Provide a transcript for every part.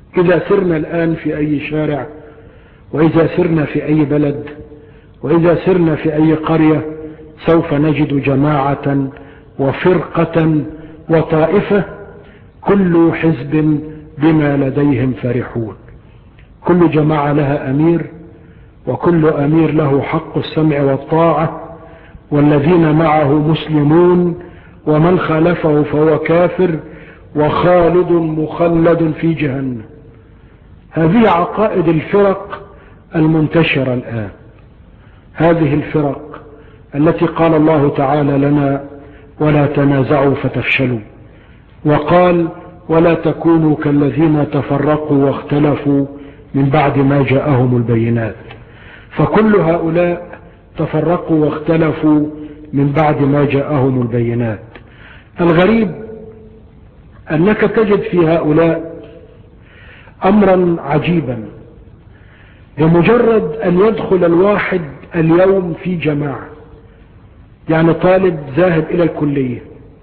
إذا سرنا الآن في أي شارع، وإذا سرنا في أي بلد، وإذا سرنا في أي قرية، سوف نجد جماعة وفرقة وطائفة كل حزب بما لديهم فرحون. كل جماعة لها أمير، وكل أمير له حق السمع والطاعة، والذين معه مسلمون، ومن خالفه فهو كافر وخالد مخلد في جهنم. هذه عقائد الفرق المنتشرة الآن، هذه الفرق التي قال الله تعالى لنا: ولا تنازعوا فتفشلوا، وقال: ولا تكونوا كالذين تفرقوا واختلفوا من بعد ما جاءهم البينات. فكل هؤلاء تفرقوا واختلفوا من بعد ما جاءهم البينات. الغريب أنك تجد في هؤلاء أمرا عجيبا. بمجرد أن يدخل الواحد اليوم في جماعة، يعني طالب ذاهب إلى الكلية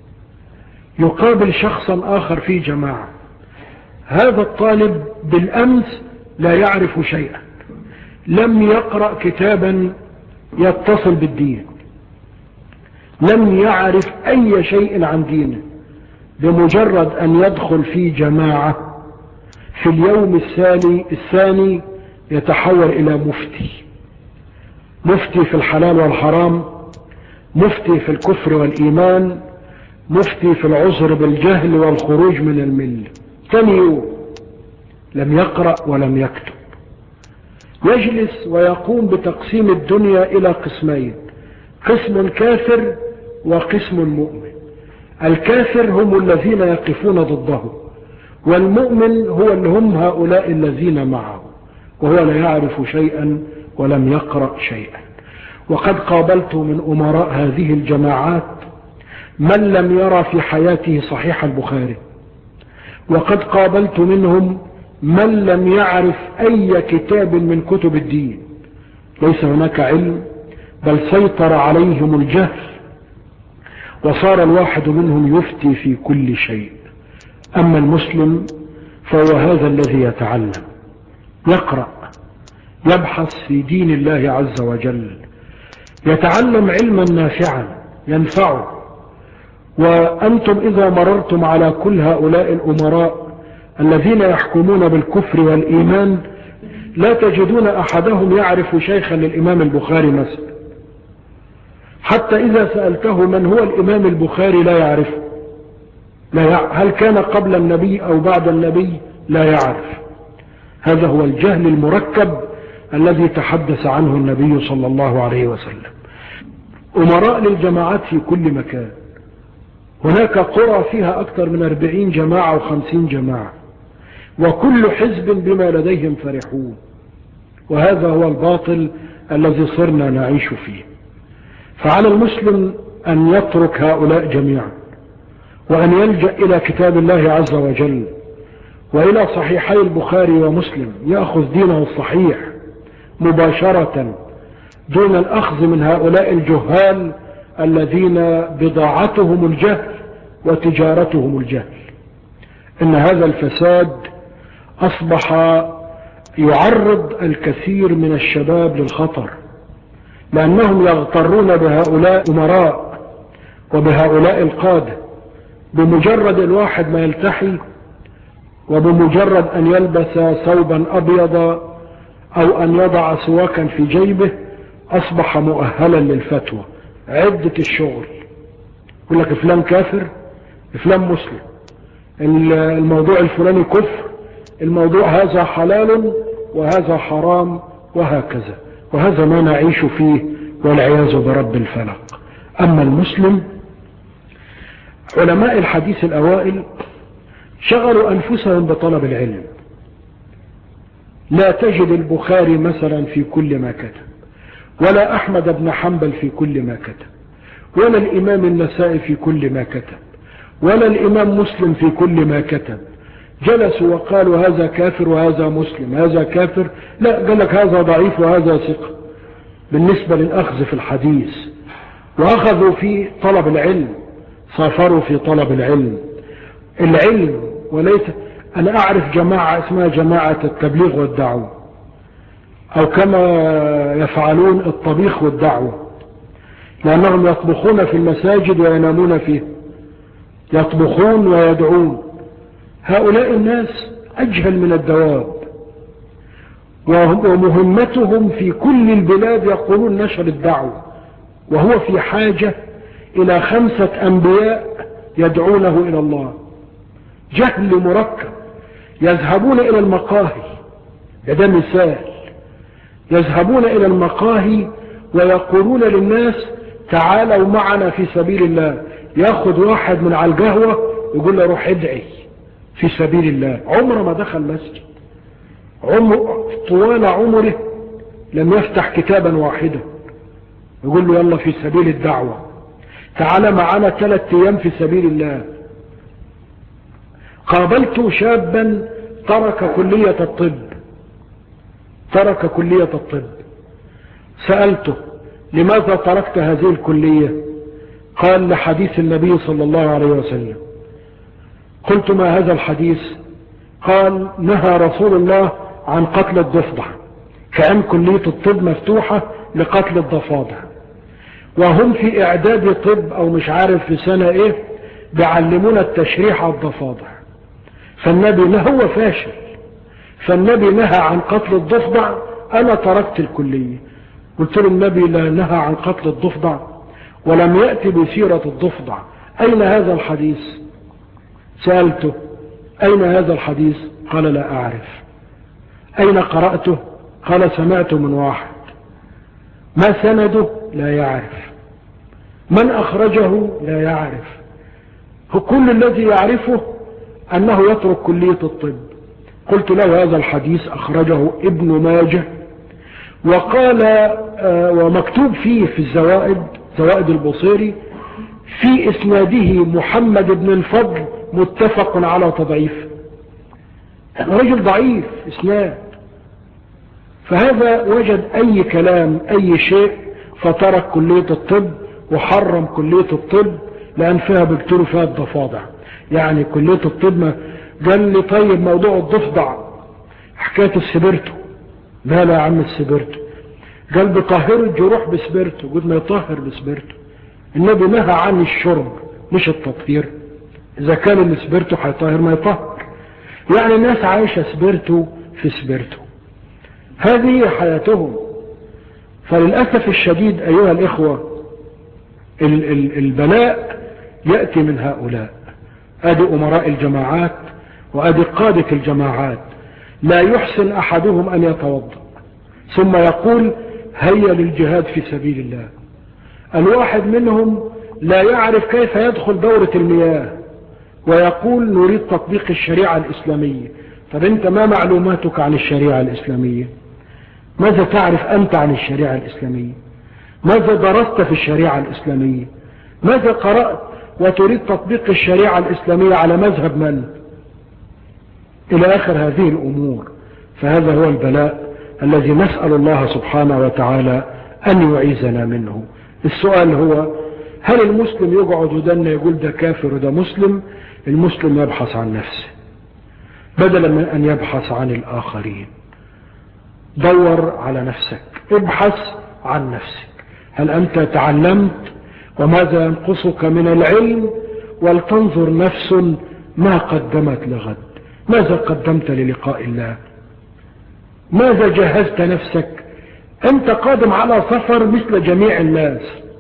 يقابل شخصا آخر في جماعة، هذا الطالب بالأمس لا يعرف شيئا، لم يقرأ كتابا يتصل بالدين، لم يعرف أي شيء عن دينه. بمجرد أن يدخل في جماعة في اليوم الثاني يتحول إلى مفتي في الحلال والحرام، مفتي في الكفر والإيمان، مفتي في العذر بالجهل والخروج من الملة. ثاني يوم لم يقرأ ولم يكتب، يجلس ويقوم بتقسيم الدنيا إلى قسمين: قسم كافر وقسم مؤمن. الكافر هم الذين يقفون ضده، والمؤمن هو اللي هم هؤلاء الذين معه، وهو لا يعرف شيئا ولم يقرأ شيئا. وقد قابلت من أمراء هذه الجماعات من لم يرى في حياته صحيح البخاري، وقد قابلت منهم من لم يعرف أي كتاب من كتب الدين. ليس هناك علم، بل سيطر عليهم الجهل، وصار الواحد منهم يفتي في كل شيء. أما المسلم فهو هذا الذي يتعلم، يقرأ، يبحث في دين الله عز وجل، يتعلم علما نافعا ينفعه. وأنتم إذا مررتم على كل هؤلاء الأمراء الذين يحكمون بالكفر والإيمان لا تجدون أحدهم يعرف شيخا للإمام البخاري مثلا، حتى إذا سألته من هو الإمام البخاري لا يعرفه، هل كان قبل النبي أو بعد النبي لا يعرف. هذا هو الجهل المركب الذي تحدث عنه النبي صلى الله عليه وسلم. أمراء للجماعات في كل مكان، هناك قرى فيها أكثر من 40 جماعة و50 جماعة، وكل حزب بما لديهم فرحون. وهذا هو الباطل الذي صرنا نعيش فيه. فعلى المسلم أن يترك هؤلاء جميعا، وأن يلجأ إلى كتاب الله عز وجل وإلى صحيحي البخاري ومسلم، يأخذ دينه الصحيح مباشرة دون الأخذ من هؤلاء الجهال الذين بضاعتهم الجهل وتجارتهم الجهل. إن هذا الفساد أصبح يعرض الكثير من الشباب للخطر، لأنهم يغترون بهؤلاء أمراء وبهؤلاء القادة. بمجرد الواحد ما يلتحي، وبمجرد أن يلبس ثوبا أبيض أو أن يضع سواكا في جيبه أصبح مؤهلا للفتوى. عدة الشغل يقول لك فلان كافر، فلان مسلم، الموضوع الفلاني كفر، الموضوع هذا حلال وهذا حرام، وهكذا. وهذا ما نعيش فيه والعياذ برب الفلق. أما المسلم، علماء الحديث الأوائل شغلوا أنفسهم بطلب العلم. لا تجد البخاري مثلا في كل ما كتب، ولا أحمد بن حنبل في كل ما كتب، ولا الإمام النسائي في كل ما كتب، ولا الإمام مسلم في كل ما كتب. جلسوا وقالوا هذا كافر وهذا مسلم، هذا كافر، لا، قال لك هذا ضعيف وهذا ثقة بالنسبة للأخذ في الحديث. وأخذوا في طلب العلم، سافروا في طلب العلم وليس أنا أعرف جماعة اسمها جماعة التبليغ والدعوة، أو كما يفعلون الطبيخ والدعوة، لأنهم يطبخون في المساجد وينامون فيه، يطبخون ويدعون. هؤلاء الناس أجهل من الدواب، ومهمتهم في كل البلاد يقولون نشر الدعوة، وهو في حاجة إلى 5 أنبياء يدعونه إلى الله. جهل مركب. يذهبون إلى المقاهي، ده مثال، يذهبون إلى المقاهي ويقولون للناس تعالوا معنا في سبيل الله. ياخذ واحد من على القهوة يقول له روح ادعي في سبيل الله. عمره ما دخل مسجد، طوال عمره لم يفتح كتابا واحدا. يقول له يلا في سبيل الدعوة، تعال معنا 3 أيام في سبيل الله. قابلت شابا ترك كلية الطب، سألته لماذا تركت هذه الكلية؟ قال لحديث النبي صلى الله عليه وسلم. قلت ما هذا الحديث؟ قال نهى رسول الله عن قتل الضفدع، كأن كلية الطب مفتوحة لقتل الضفادع، وهم في إعداد طب أو مش عارف في سنة إيه بيعلمون التشريح على الضفادع. فالنبي هو فاشل، فالنبي نهى عن قتل الضفدع، أنا تركت الكلية. قلت له النبي لا نهى عن قتل الضفدع ولم يأتي بسيرة الضفدع، أين هذا الحديث؟ سألته أين هذا الحديث؟ قال لا أعرف. أين قرأته؟ قال سمعته من واحد. ما سنده؟ لا يعرف. من أخرجه؟ لا يعرف. كل الذي يعرفه أنه يترك كلية الطب. قلت له هذا الحديث أخرجه ابن ماجه، وقال ومكتوب فيه في زوائد البصيري في إسناده محمد بن الفضل متفق على تضعيف، رجل ضعيف إسناد. فهذا وجد أي كلام أي شيء فترك كلية الطب وحرم كلية الطب لأن فيها بيقتلوا فيها الضفادع. يعني كلية الطب ما قال لي طيب موضوع الضفدع حكاية السبرتو، لا يا عم السبرتو، قال بطهر الجروح بسبرتو، قلت ما يطهر بسبرتو. النبي نهى عن الشرب مش التطهير. إذا كان السبرتو هيطهر ما يطهر. يعني الناس عايشة سبرتو في سبرتو، هذه حياتهم. فللأسف الشديد أيها الإخوة البلاء يأتي من هؤلاء. أدي أمراء الجماعات وأدي قادة الجماعات، لا يحسن أحدهم أن يتوضأ ثم يقول هيا للجهاد في سبيل الله. الواحد منهم لا يعرف كيف يدخل دورة المياه ويقول نريد تطبيق الشريعة الإسلامية. طب أنت ما معلوماتك عن الشريعة الإسلامية؟ ماذا تعرف أنت عن الشريعة الإسلامية؟ ماذا درست في الشريعة الإسلامية؟ ماذا قرأت وتريد تطبيق الشريعة الإسلامية على مذهب من؟ إلى آخر هذه الأمور. فهذا هو البلاء الذي نسأل الله سبحانه وتعالى أن يعيذنا منه. السؤال هو هل المسلم يقعد ودنا يقول ده كافر وده مسلم؟ المسلم يبحث عن نفسه بدلا من أن يبحث عن الآخرين. دور على نفسك، ابحث عن نفسك. هل أنت تعلمت؟ وماذا ينقصك من العلم؟ ولتنظر نفس ما قدمت لغد. ماذا قدمت للقاء الله؟ ماذا جهزت نفسك؟ أنت قادم على سفر مثل جميع الناس.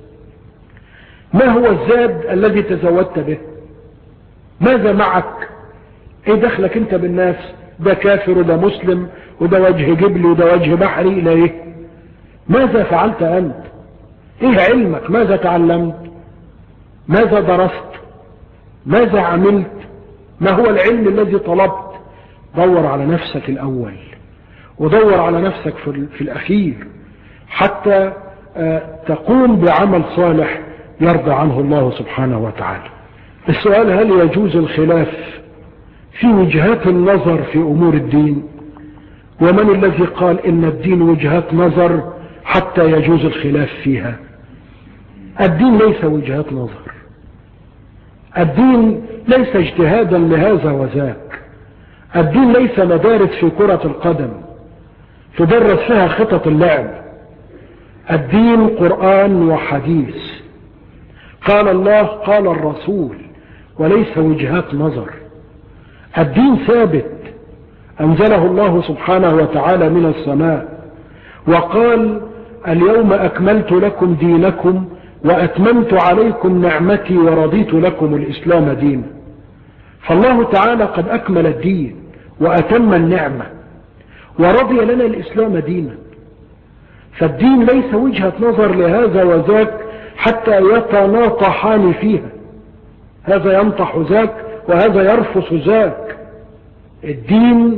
ما هو الزاد الذي تزودت به؟ ماذا معك؟ ايه دخلك انت بالناس؟ ده كافر وده مسلم وده وجه جبلي وده وجه بحري الى ايه؟ ماذا فعلت انت؟ ايه علمك؟ ماذا تعلمت؟ ماذا درست؟ ماذا عملت؟ ما هو العلم الذي طلبت؟ دور على نفسك الاول ودور على نفسك في الاخير حتى تقوم بعمل صالح يرضى عنه الله سبحانه وتعالى. السؤال هل يجوز الخلاف في وجهات النظر في امور الدين؟ ومن الذي قال ان الدين وجهات نظر حتى يجوز الخلاف فيها؟ الدين ليس وجهات نظر، الدين ليس اجتهادا لهذا وذاك، الدين ليس مدارس في كرة القدم تدرس فيها خطط اللعب. الدين قرآن وحديث، قال الله قال الرسول، وليس وجهات نظر. الدين ثابت أنزله الله سبحانه وتعالى من السماء، وقال اليوم أكملت لكم دينكم وأتممت عليكم نعمتي ورضيت لكم الإسلام دينا. فالله تعالى قد أكمل الدين وأتم النعمة ورضي لنا الإسلام دينا. فالدين ليس وجهة نظر لهذا وذاك حتى يتناطحان فيها، هذا ينطح ذاك وهذا يرفس ذاك. الدين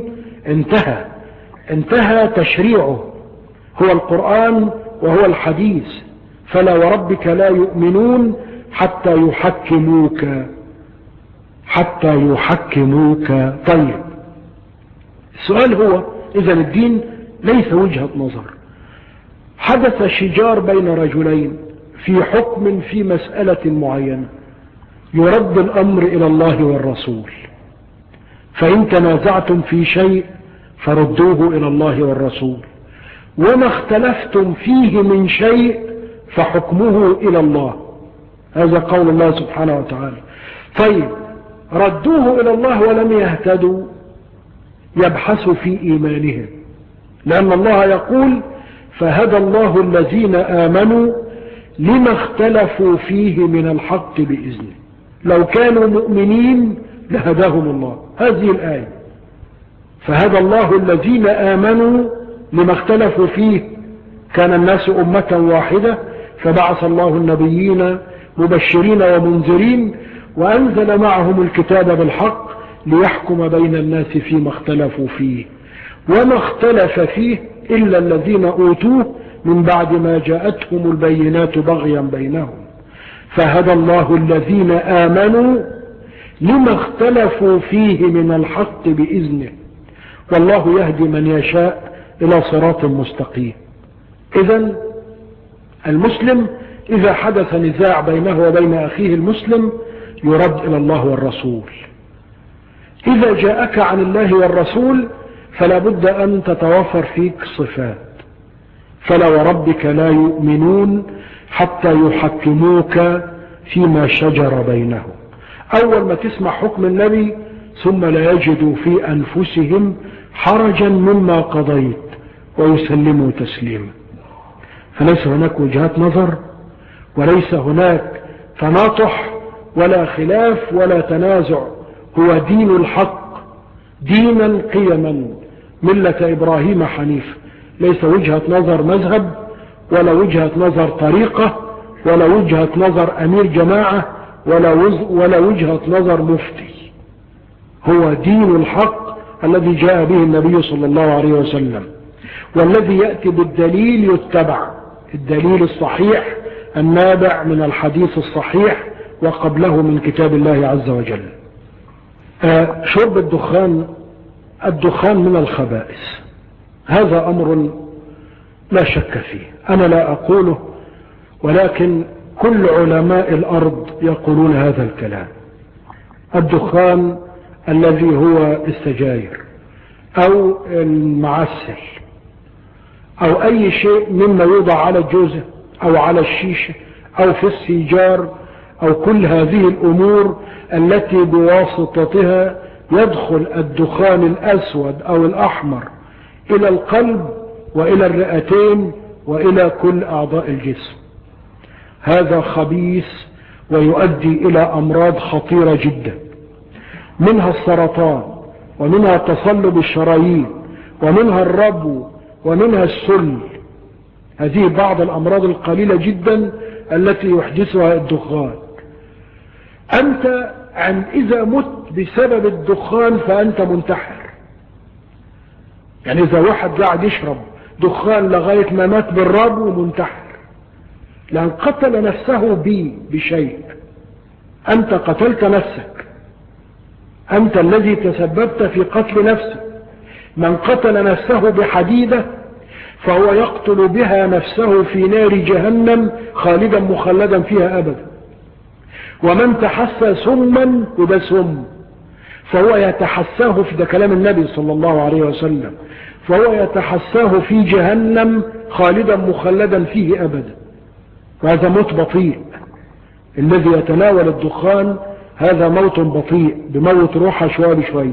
انتهى تشريعه، هو القرآن وهو الحديث. فلا وربك لا يؤمنون حتى يحكموك. طيب، السؤال هو إذا الدين ليس وجهة نظر. حدث شجار بين رجلين في حكم في مسألة معينة، يرد الأمر إلى الله والرسول. فإن تنازعتم في شيء فردوه إلى الله والرسول، وما اختلفتم فيه من شيء فحكمه إلى الله. هذا قول الله سبحانه وتعالى. طيب، ردوه إلى الله ولم يهتدوا، يبحثوا في إيمانهم، لأن الله يقول فهدى الله الذين آمنوا لما اختلفوا فيه من الحق بإذنه. لو كانوا مؤمنين لهداهم الله. هذه الآية فهدى الله الذين آمنوا لما اختلفوا فيه. كان الناس أمة واحدة فبعث الله النبيين مبشرين ومنذرين وأنزل معهم الكتاب بالحق ليحكم بين الناس فيما اختلفوا فيه، وما اختلف فيه إلا الذين أوتوه من بعد ما جاءتهم البينات بغيا بينهم. فهدى الله الذين آمنوا لما اختلفوا فيه من الحق بإذنه، والله يهدي من يشاء إلى صراط مستقيم. إذن المسلم إذا حدث نزاع بينه وبين أخيه المسلم يرد إلى الله والرسول. إذا جاءك عن الله والرسول فلا بد أن تتوفر فيك صفات. فلا وربك لا يؤمنون حتى يحكموك فيما شجر بينهم. أول ما تسمع حكم النبي ثم لا يجدوا في أنفسهم حرجا مما قضيت ويسلموا تسليما. فليس هناك وجهات نظر، وليس هناك تناطح ولا خلاف ولا تنازع. هو دين الحق، دينا قيما، ملة إبراهيم حنيفا. ليس وجهة نظر مذهب، ولا وجهة نظر طريقة، ولا وجهة نظر أمير جماعة، ولا وجهة نظر مفتي. هو دين الحق الذي جاء به النبي صلى الله عليه وسلم، والذي يأتي بالدليل يتبع، الدليل الصحيح النابع من الحديث الصحيح وقبله من كتاب الله عز وجل. شرب الدخان من الخبائث، هذا أمر لا شك فيه، أنا لا أقوله، ولكن كل علماء الأرض يقولون هذا الكلام. الدخان الذي هو السجاير أو المعسل أو أي شيء مما يوضع على الجوزة أو على الشيشة أو في السيجار، أو كل هذه الأمور التي بواسطتها يدخل الدخان الأسود أو الأحمر إلى القلب وإلى الرئتين وإلى كل أعضاء الجسم. هذا خبيث ويؤدي إلى أمراض خطيرة جدا، منها السرطان، ومنها تصلب الشرايين، ومنها الربو، ومنها السل. هذه بعض الأمراض القليلة جدا التي يحدثها الدخان. أنت إذا مت بسبب الدخان فأنت منتحر. يعني إذا واحد قاعد يشرب دخان لغاية ما مات بالربو منتحر، لأن قتل نفسه بشيء. أنت قتلت نفسك، أنت الذي تسببت في قتل نفسك. من قتل نفسه بحديدة فهو يقتل بها نفسه في نار جهنم خالدا مخلدا فيها أبدا. ومن تحسى سما وده سم، فهو يتحساه في ده كلام النبي صلى الله عليه وسلم، فهو يتحساه في جهنم خالدا مخلدا فيه أبدا، وهذا موت بطيء. الذي يتناول الدخان هذا موت بطيء، بموت روحه شوية بشوية،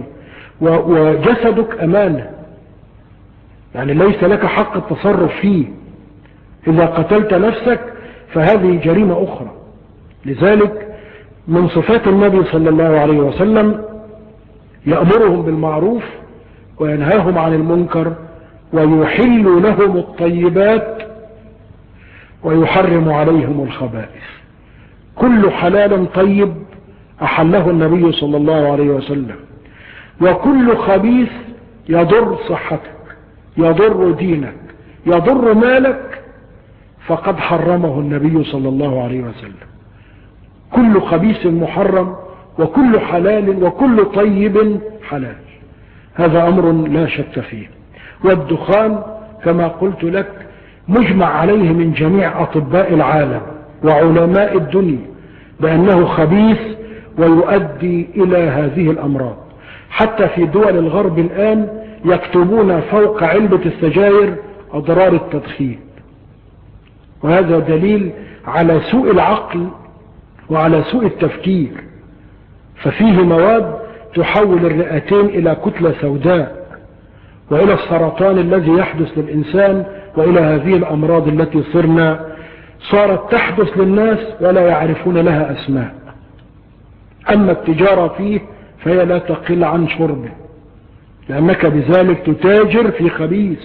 وجسدك أمانة، يعني ليس لك حق التصرف فيه. إذا قتلت نفسك فهذه جريمة أخرى. لذلك من صفات النبي صلى الله عليه وسلم يأمرهم بالمعروف وينهاهم عن المنكر، ويحل لهم الطيبات ويحرم عليهم الخبائث. كل حلال طيب أحله النبي صلى الله عليه وسلم، وكل خبيث يضر صحتك، يضر دينك، يضر مالك، فقد حرمه النبي صلى الله عليه وسلم. كل خبيث محرم، وكل حلال وكل طيب حلال، هذا أمر لا شك فيه. والدخان كما قلت لك مجمع عليه من جميع أطباء العالم وعلماء الدنيا بأنه خبيث ويؤدي إلى هذه الأمراض. حتى في دول الغرب الآن يكتبون فوق علبة السجاير أضرار التدخين، وهذا دليل على سوء العقل وعلى سوء التفكير. ففيه مواد تحول الرئتين إلى كتلة سوداء، وإلى السرطان الذي يحدث للإنسان، وإلى هذه الأمراض التي صارت تحدث للناس ولا يعرفون لها أسماء. أما التجارة فيه فهي لا تقل عن شربه، لأنك بذلك تتاجر في خبيث،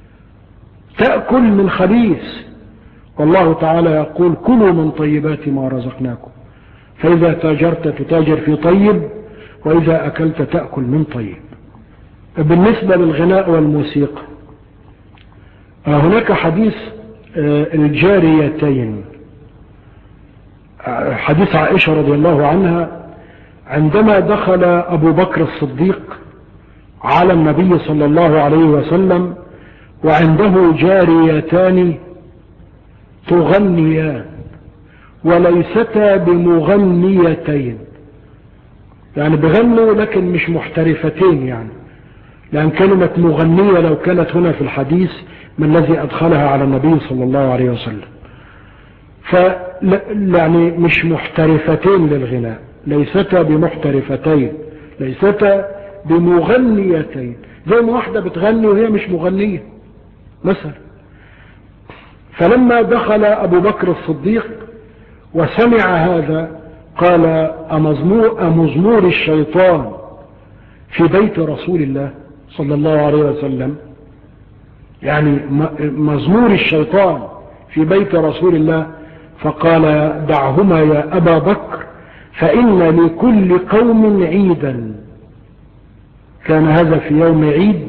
تأكل من خبيث. والله تعالى يقول كلوا من طيبات ما رزقناكم، فإذا تاجرت تتاجر في طيب، وإذا أكلت تأكل من طيب. بالنسبة للغناء والموسيقى هناك حديث الجاريتين، حديث عائشة رضي الله عنها عندما دخل أبو بكر الصديق على النبي صلى الله عليه وسلم وعنده جاريتان تغنيان وليستا بمغنيتين، يعني بغنوا لكن مش محترفتين، يعني لأن كلمة مغنية لو كانت هنا في الحديث من الذي أدخلها على النبي صلى الله عليه وسلم، يعني مش محترفتين للغناء، ليستا بمحترفتين، ليستا بمغنيتين، زي ما واحدة بتغني وهي مش مغنية مثلا. فلما دخل أبو بكر الصديق وسمع هذا قال أمزمور الشيطان في بيت رسول الله صلى الله عليه وسلم، يعني مزمور الشيطان في بيت رسول الله. فقال دعهما يا أبا بكر فإن لكل قوم عيدا. كان هذا في يوم عيد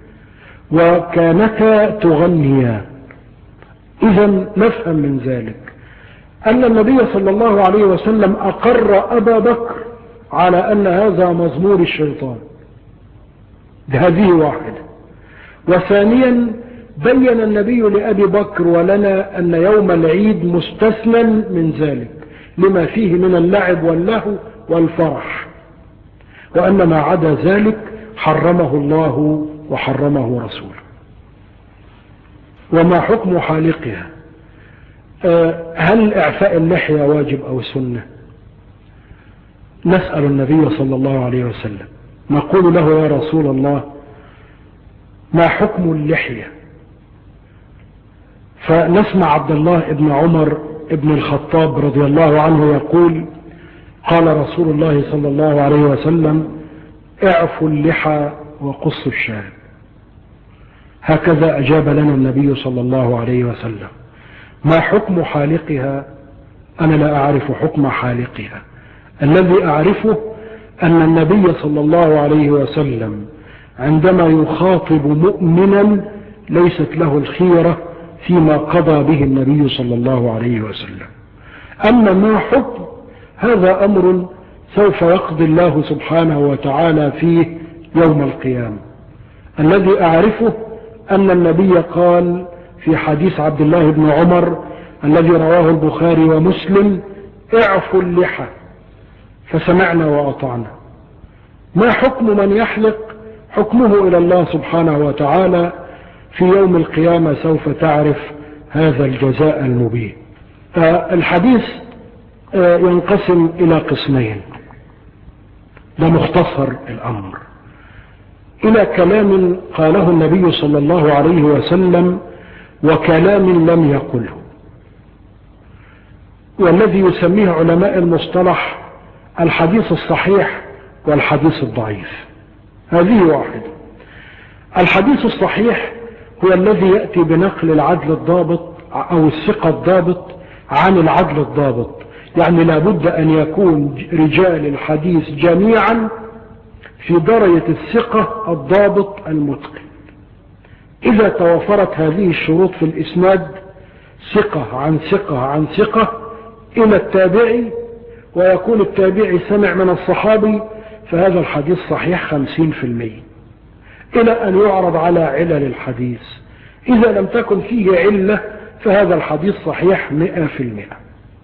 وكانتا تغنيان. إذن نفهم من ذلك أن النبي صلى الله عليه وسلم أقر أبا بكر على أن هذا مزمور الشيطان، هذه واحدة. وثانيا بين النبي لأبي بكر ولنا أن يوم العيد مستثنى من ذلك لما فيه من اللعب واللهو والفرح، وأن ما عدا ذلك حرمه الله وحرمه رسوله. وما حكم حالقها؟ هل إعفاء اللحية واجب أو سنة؟ نسأل النبي صلى الله عليه وسلم، نقول له يا رسول الله ما حكم اللحية؟ فنسمع عبد الله بن عمر بن الخطاب رضي الله عنه يقول قال رسول الله صلى الله عليه وسلم اعفوا اللحى وقصوا الشارب. هكذا أجاب لنا النبي صلى الله عليه وسلم. ما حكم حالقها؟ أنا لا أعرف حكم حالقها. الذي أعرفه أن النبي صلى الله عليه وسلم عندما يخاطب مؤمنا ليست له الخيرة فيما قضى به النبي صلى الله عليه وسلم. أما ما حكم هذا أمر سوف يقضي الله سبحانه وتعالى فيه يوم القيامة. الذي أعرفه أن النبي قال في حديث عبد الله بن عمر الذي رواه البخاري ومسلم اعفوا اللحى، فسمعنا وأطعنا. ما حكم من يحلق؟ حكمه إلى الله سبحانه وتعالى، في يوم القيامة سوف تعرف هذا الجزاء المبين. الحديث ينقسم إلى قسمين، ده مختصر الأمر، إلى كلام قاله النبي صلى الله عليه وسلم وكلام لم يقله، والذي يسميه علماء المصطلح الحديث الصحيح والحديث الضعيف. هذه واحدة. الحديث الصحيح هو الذي يأتي بنقل العدل الضابط أو الثقة الضابط عن العدل الضابط، يعني لابد أن يكون رجال الحديث جميعا في درجة الثقة الضابط المتقن. إذا توفرت هذه الشروط في الإسناد، ثقة عن ثقة عن ثقة إلى التابعي، ويكون التابعي سمع من الصحابي، فهذا الحديث صحيح 50%، إلى أن يعرض على علل الحديث. إذا لم تكن فيه علة فهذا الحديث صحيح 100%.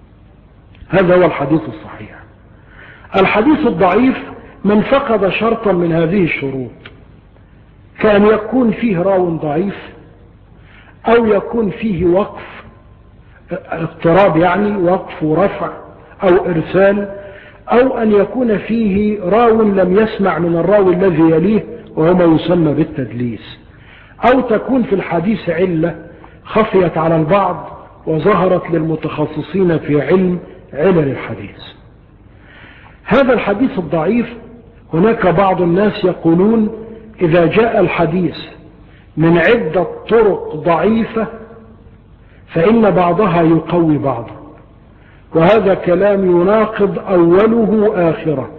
هذا هو الحديث الصحيح. الحديث الضعيف من فقد شرطا من هذه الشروط، كان يكون فيه راو ضعيف، أو يكون فيه وقف اضطراب، يعني وقف ورفع أو إرسال، أو أن يكون فيه راو لم يسمع من الراوي الذي يليه وهو ما يسمى بالتدليس، أو تكون في الحديث علة خفيت على البعض وظهرت للمتخصصين في علم علل الحديث. هذا الحديث الضعيف هناك بعض الناس يقولون إذا جاء الحديث من عدة طرق ضعيفة فإن بعضها يقوي بعضا، وهذا كلام يناقض أوله آخره.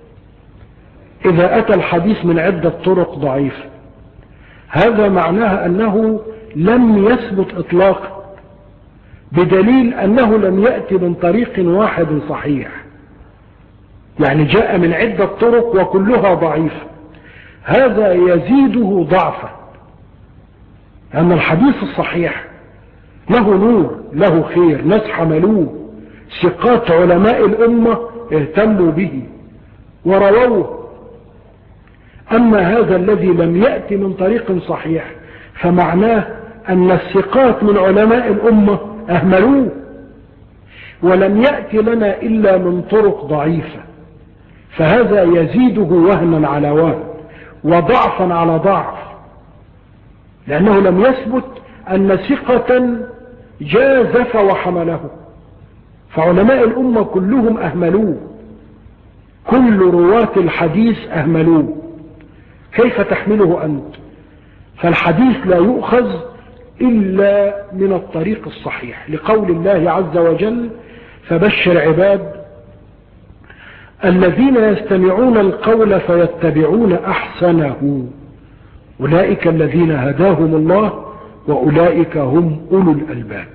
إذا أتى الحديث من عدة طرق ضعيفة هذا معناه أنه لم يثبت إطلاقا، بدليل أنه لم يأتي من طريق واحد صحيح، يعني جاء من عدة طرق وكلها ضعيفة، هذا يزيده ضعفا. أن الحديث الصحيح له نور، له خير، ناس حملوه، ثقات علماء الأمة اهتموا به ورووه. أما هذا الذي لم يأتي من طريق صحيح فمعناه أن الثقات من علماء الأمة أهملوه، ولم يأتي لنا إلا من طرق ضعيفة، فهذا يزيده وهنا على وهن وضعفا على ضعف، لأنه لم يثبت أن ثقة جازف وحمله، فعلماء الأمة كلهم أهملوه، كل رواة الحديث أهملوه، كيف تحمله أنت؟ فالحديث لا يؤخذ إلا من الطريق الصحيح، لقول الله عز وجل: فبشر عباد الذين يستمعون القول فيتبعون أحسنه أولئك الذين هداهم الله وأولئك هم أولو الألباب.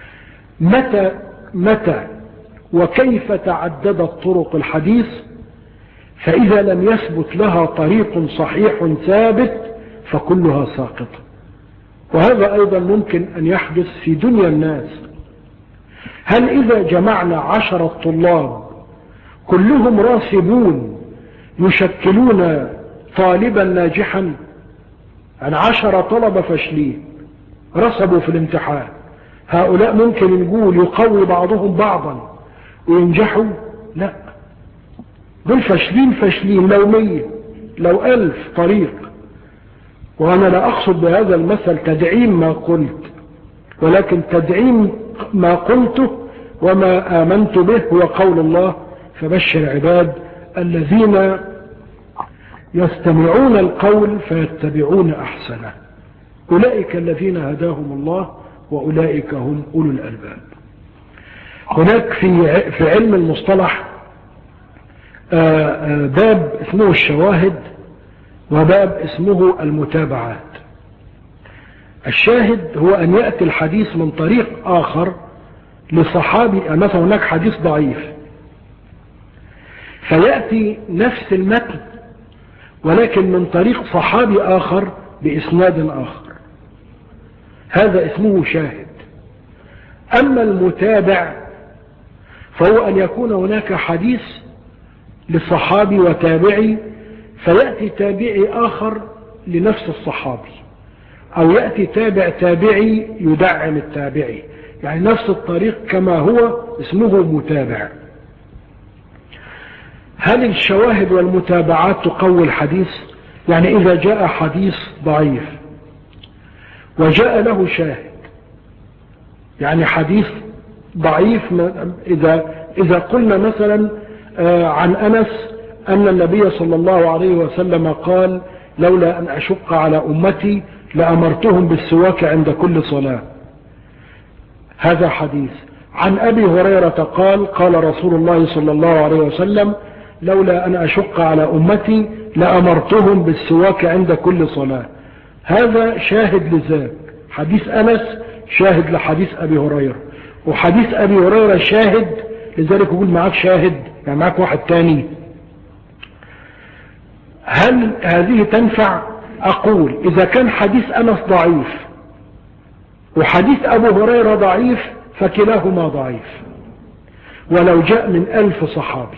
متى وكيف تعددت طرق الحديث؟ فإذا لم يثبت لها طريق صحيح ثابت فكلها ساقطة. وهذا أيضا ممكن أن يحدث في دنيا الناس. هل إذا جمعنا 10 طلاب كلهم راسبون يشكلون طالبا ناجحا، عن 10 طلبة فاشلين رسبوا في الامتحان، هؤلاء ممكن نقول يقوي بعضهم بعضا وينجحوا؟ لا، دول فاشلين لو 100 لو 1000 طريق. وأنا لا أقصد بهذا المثل تدعيم ما قلت، ولكن تدعيم ما قلته وما آمنت به هو قول الله: فبشر عباد الذين يستمعون القول فيتبعون أحسنه أولئك الذين هداهم الله وأولئك هم أولو الألباب. هناك في علم المصطلح باب اسمه الشواهد وباب اسمه المتابعات. الشاهد هو أن يأتي الحديث من طريق آخر لصحابي، مثلا هناك حديث ضعيف فيأتي نفس المتن ولكن من طريق صحابي آخر بإسناد آخر، هذا اسمه شاهد. أما المتابع فهو أن يكون هناك حديث لصحابي وتابعي فيأتي تابعي آخر لنفس الصحابي، أو يأتي تابعي يدعم التابعي، يعني نفس الطريق كما هو اسمه متابع. هل الشواهد والمتابعات تقوي الحديث؟ يعني إذا جاء حديث ضعيف وجاء له شاهد، يعني حديث ضعيف إذا قلنا مثلا عن أنس أن النبي صلى الله عليه وسلم قال: لولا أن أشق على أمتي لأمرتهم بالسواك عند كل صلاة. هذا حديث. عن أبي هريرة قال رسول الله صلى الله عليه وسلم: لولا أن أشق على أمتي لأمرتهم بالسواك عند كل صلاة. هذا شاهد لذاك. حديث أنس شاهد لحديث أبي هريرة، وحديث أبي هريرة شاهد لذلك يقول معك شاهد، يعني معك واحد تاني. هل هذه تنفع؟ أقول إذا كان حديث أنس ضعيف وحديث أبو هريرة ضعيف فكلاهما ضعيف، ولو جاء من 1000 صحابي.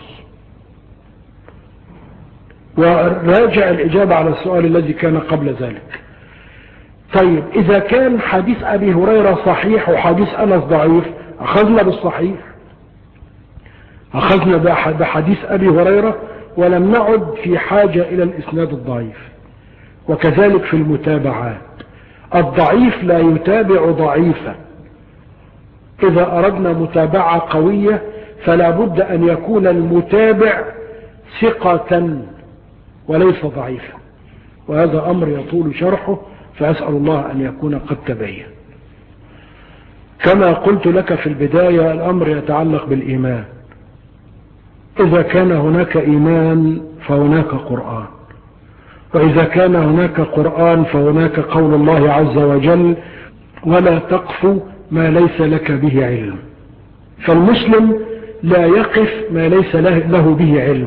وراجع الإجابة على السؤال الذي كان قبل ذلك. طيب إذا كان حديث أبي هريرة صحيح وحديث أنس ضعيف، أخذنا بالصحيح، أخذنا بحديث أبي هريرة ولم نعد في حاجة إلى الإسناد الضعيف. وكذلك في المتابعات، الضعيف لا يتابع ضعيفا. إذا أردنا متابعة قوية فلا بد أن يكون المتابع ثقة وليس ضعيفا، وهذا أمر يطول شرحه، فأسأل الله أن يكون قد تبين. كما قلت لك في البداية، الأمر يتعلق بالإيمان. إذا كان هناك إيمان فهناك قرآن، وإذا كان هناك قرآن فهناك قول الله عز وجل: ولا تقف ما ليس لك به علم. فالمسلم لا يقف ما ليس له به علم.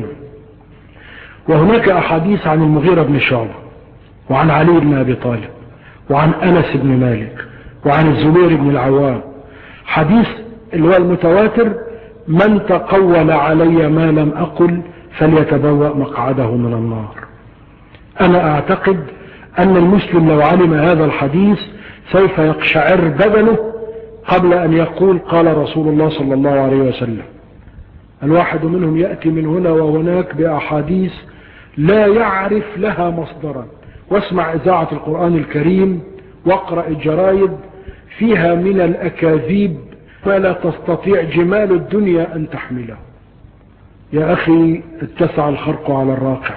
وهناك أحاديث عن المغيرة بن شعبة، وعن علي بن أبي طالب، وعن أنس بن مالك، وعن الزبير بن العوام، حديث اللي هو المتواتر: من تقول علي ما لم أقل فليتبوأ مقعده من النار. أنا أعتقد أن المسلم لو علم هذا الحديث سوف يقشعر بدنه قبل أن يقول قال رسول الله صلى الله عليه وسلم. الواحد منهم يأتي من هنا وهناك بأحاديث لا يعرف لها مصدرا، واسمع إذاعة القرآن الكريم واقرأ الجرايد فيها من الأكاذيب ما لا تستطيع جمال الدنيا أن تحمله. يا أخي اتسع الخرق على الراقع.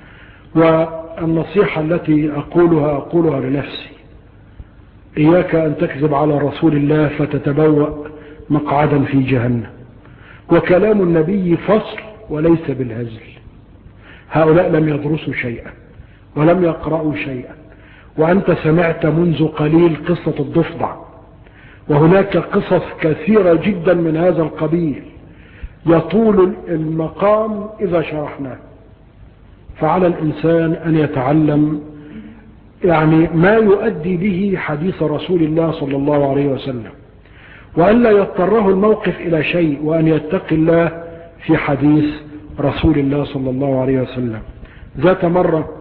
والنصيحة التي أقولها لنفسي: إياك أن تكذب على رسول الله فتتبوأ مقعدا في جهنم. وكلام النبي فصل وليس بالهزل. هؤلاء لم يدرسوا شيئا ولم يقرأوا شيئا، وأنت سمعت منذ قليل قصة الضفدع، وهناك قصص كثيرة جدا من هذا القبيل يطول المقام إذا شرحناه. فعلى الإنسان أن يتعلم يعني ما يؤدي به حديث رسول الله صلى الله عليه وسلم، وأن لا يضطره الموقف إلى شيء، وأن يتقي الله في حديث رسول الله صلى الله عليه وسلم. ذات مرة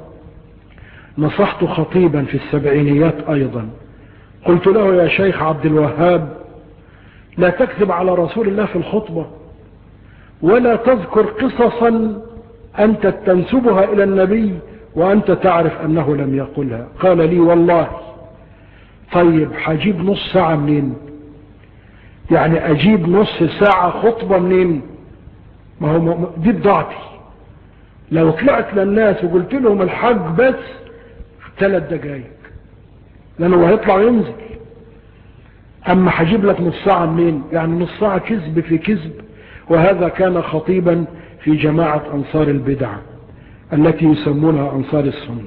نصحت خطيبا في السبعينيات أيضا، قلت له: يا شيخ عبد الوهاب، لا تكذب على رسول الله في الخطبة، ولا تذكر قصصا أنت تنسبها إلى النبي وأنت تعرف أنه لم يقلها. قال لي: والله. طيب حجيب نص ساعة منين؟ يعني أجيب نص ساعة خطبة منين؟ ما هو دي بضاعتي. لو طلعت للناس وقلت لهم الحج بس 3 دقائق، لأنه هيطلع ينزل. أما حجيب لك نص ساعة منين؟ يعني نص ساعة كذب في كذب. وهذا كان خطيبا في جماعة أنصار البدع التي يسمونها أنصار السنة.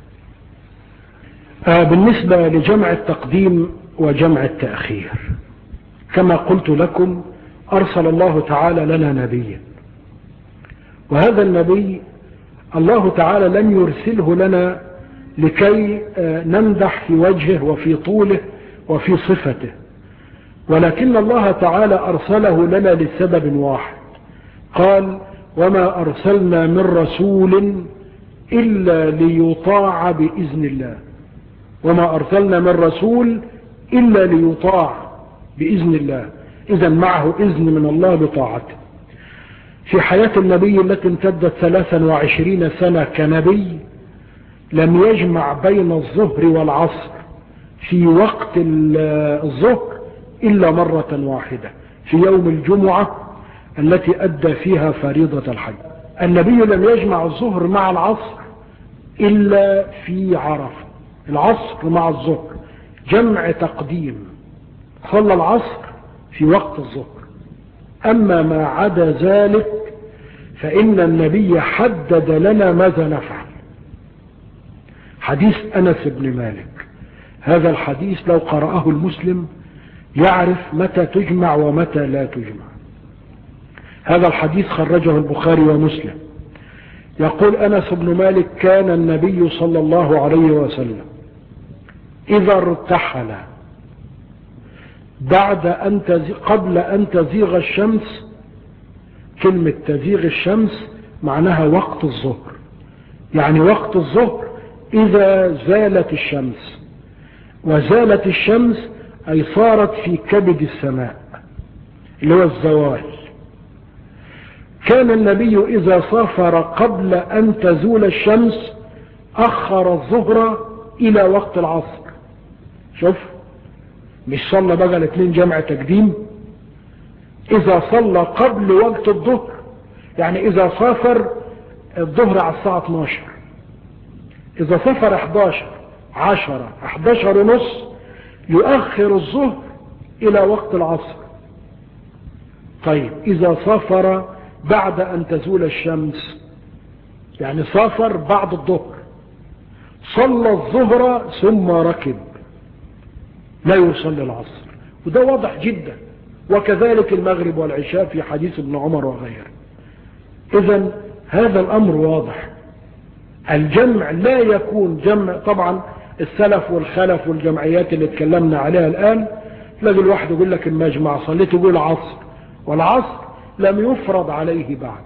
بالنسبة لجمع التقديم وجمع التأخير، كما قلت لكم أرسل الله تعالى لنا نبيا، وهذا النبي الله تعالى لم يرسله لنا لكي نمدح في وجهه وفي طوله وفي صفته، ولكن الله تعالى أرسله لنا لسبب واحد. قال: وما أرسلنا من رسول إلا ليطاع بإذن الله، وما أرسلنا من رسول إلا ليطاع بإذن الله. إذن معه إذن من الله بطاعته. في حياة النبي التي امتدت 23 سنة كنبي لم يجمع بين الظهر والعصر في وقت الظهر إلا مرة واحدة في يوم الجمعة التي أدى فيها فريضة الحج. النبي لم يجمع الظهر مع العصر إلا في عرفة، العصر مع الظهر جمع تقديم، صلى العصر في وقت الظهر. أما ما عدا ذلك فإن النبي حدد لنا ماذا نفعل. حديث أنس بن مالك، هذا الحديث لو قرأه المسلم يعرف متى تجمع ومتى لا تجمع. هذا الحديث خرجه البخاري ومسلم. يقول أنس بن مالك: كان النبي صلى الله عليه وسلم إذا ارتحل قبل أن تزيغ الشمس. كلمة تزيغ الشمس معناها وقت الظهر، يعني وقت الظهر إذا زالت الشمس، وزالت الشمس أي صارت في كبد السماء اللي هو الزوال. كان النبي إذا سافر قبل أن تزول الشمس أخر الظهر إلى وقت العصر. شوف، مش صلى بقى الاثنين جمع تقديم، إذا صلى قبل وقت الظهر، يعني إذا سافر الظهر على الساعة 12، إذا سافر 11 10 11 ونص يؤخر الظهر إلى وقت العصر. طيب إذا سافر بعد أن تزول الشمس، يعني سافر بعد الظهر، صلى الظهر ثم ركب، لا يصلي العصر، وده واضح جدا. وكذلك المغرب والعشاء في حديث ابن عمر وغيره. إذن هذا الأمر واضح. الجمع لا يكون جمع، طبعا السلف والخلف والجمعيات اللي اتكلمنا عليها الآن، تلاقي الواحد يقول لك اما اجمع صليت يقول عصر، والعصر لم يفرض عليه بعد،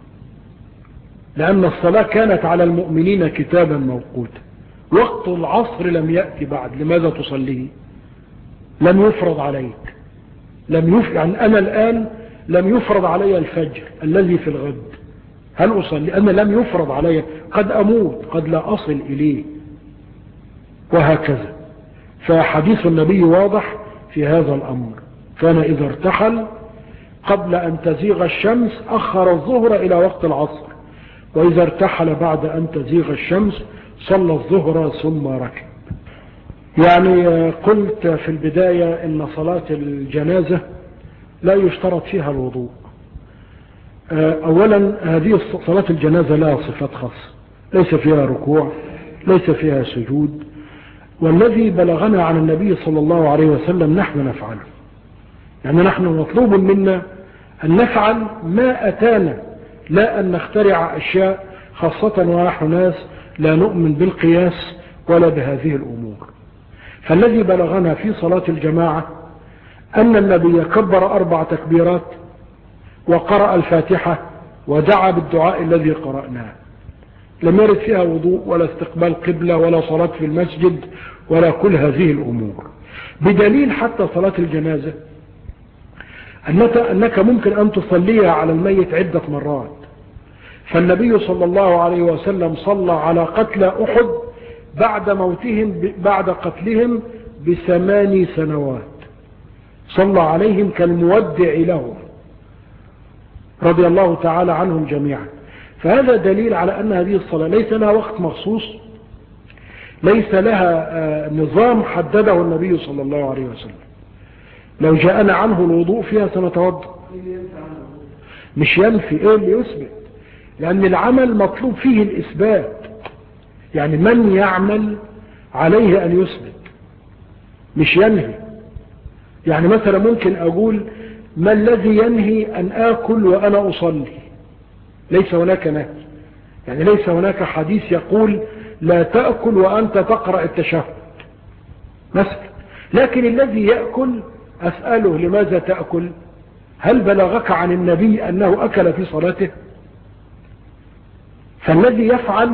لأن الصلاة كانت على المؤمنين كتابا موقوتا. وقت العصر لم يأتي بعد، لماذا تصليه؟ لم يفرض عليك، يعني أنا الآن لم يفرض علي الفجر الذي في الغد، هل أصلي؟ أنا لم يفرض علي، قد أموت، قد لا أصل إليه، وهكذا. فحديث النبي واضح في هذا الأمر. كان إذا ارتحل قبل أن تزيغ الشمس أخر الظهر إلى وقت العصر، وإذا ارتحل بعد أن تزيغ الشمس صلى الظهر ثم ركب. يعني قلت في البداية إن صلاة الجنازة لا يشترط فيها الوضوء. أولا هذه صلاة الجنازة لها صفات خاصة، ليس فيها ركوع، ليس فيها سجود، والذي بلغنا عن النبي صلى الله عليه وسلم نحن نفعله. يعني نحن مطلوب منا أن نفعل ما أتانا، لا أن نخترع أشياء، خاصة ونحن ناس لا نؤمن بالقياس ولا بهذه الأمور. فالذي بلغنا في صلاة الجماعة أن النبي كبر 4 تكبيرات وقرأ الفاتحة ودعا بالدعاء الذي قرأناه، لم يرد فيها وضوء ولا استقبال قبلة ولا صلاة في المسجد ولا كل هذه الأمور. بدليل حتى صلاة الجنازة أنك ممكن أن تصليها على الميت عدة مرات. فالنبي صلى الله عليه وسلم صلى على قتلى أحد بعد موتهم، بعد قتلهم ب8 سنوات، صلى عليهم كالمودع لهم رضي الله تعالى عنهم جميعا. فهذا دليل على أن هذه الصلاة ليس لها وقت مخصوص، ليس لها نظام حدده النبي صلى الله عليه وسلم. لو جاءنا عنه الوضوء فيها سنتوضأ، مش ينفي، ايه اللي يثبت؟ لأن العمل مطلوب فيه الإثبات، يعني من يعمل عليه أن يثبت مش ينهي. يعني مثلا ممكن أقول ما الذي ينهي أن آكل وأنا أصلي؟ ليس هناك نهي، يعني ليس هناك حديث يقول لا تأكل وأنت تقرأ التشهد مثلا. لكن الذي يأكل أسأله لماذا تأكل؟ هل بلغك عن النبي أنه أكل في صلاته؟ فالذي يفعل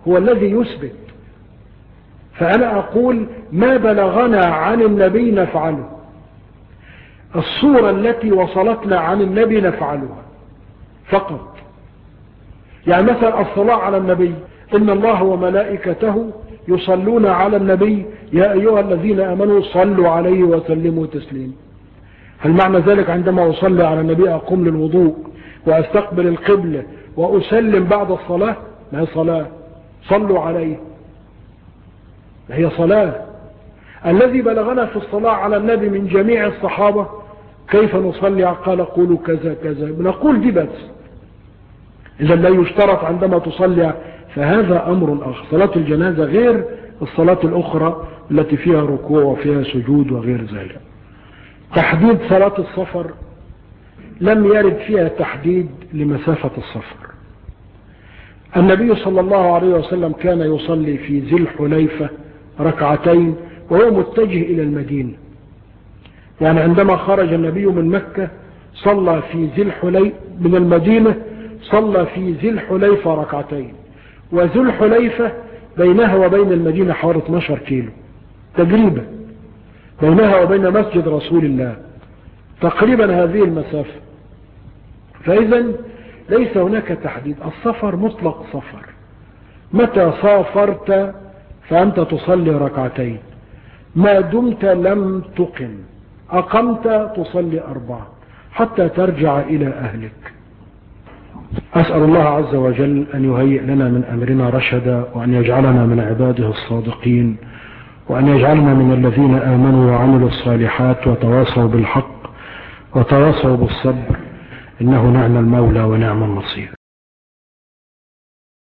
هو الذي يثبت. فأنا أقول ما بلغنا عن النبي نفعله، الصورة التي وصلتنا عن النبي نفعلها فقط. يعني مثلا الصلاة على النبي، إن الله وملائكته يصلون على النبي يا أيها الذين آمنوا صلوا عليه وسلموا تسليما. هل معنى ذلك عندما أصلي على النبي أقوم للوضوء وأستقبل القبلة وأسلم بعد الصلاة؟ ما هي صلاة، صلوا عليه، هي صلاة. الذي بلغنا في الصلاة على النبي من جميع الصحابة كيف نصلي، قال قولوا كذا كذا، بنقول دي بس. إذا لا يشترط عندما تصلي، فهذا أمر آخر. صلاة الجنازة غير الصلاة الأخرى التي فيها ركوع وفيها سجود وغير ذلك. تحديد صلاة السفر لم يرد فيها تحديد لمسافة السفر. النبي صلى الله عليه وسلم كان يصلي في ذي الحليفة ركعتين وهو متجه إلى المدينة. يعني عندما خرج النبي من مكة صلى في ذي الحليفة من المدينة، صلى في ذي الحليفة ركعتين، وذي الحليفة بينها وبين المدينة حوالي 12 كيلو تقريبا، بينها وبين مسجد رسول الله تقريبا هذه المسافة. فإذا ليس هناك تحديد، السفر مطلق سفر، متى سافرت فأنت تصلي ركعتين، ما دمت لم تقم، أقمت تصلي 4 حتى ترجع إلى أهلك. أسأل الله عز وجل أن يهيئ لنا من أمرنا رشدا، وأن يجعلنا من عباده الصادقين، وأن يجعلنا من الذين آمنوا وعملوا الصالحات وتواصوا بالحق وتواصوا بالصبر، إنه نعم المولى ونعم النصير.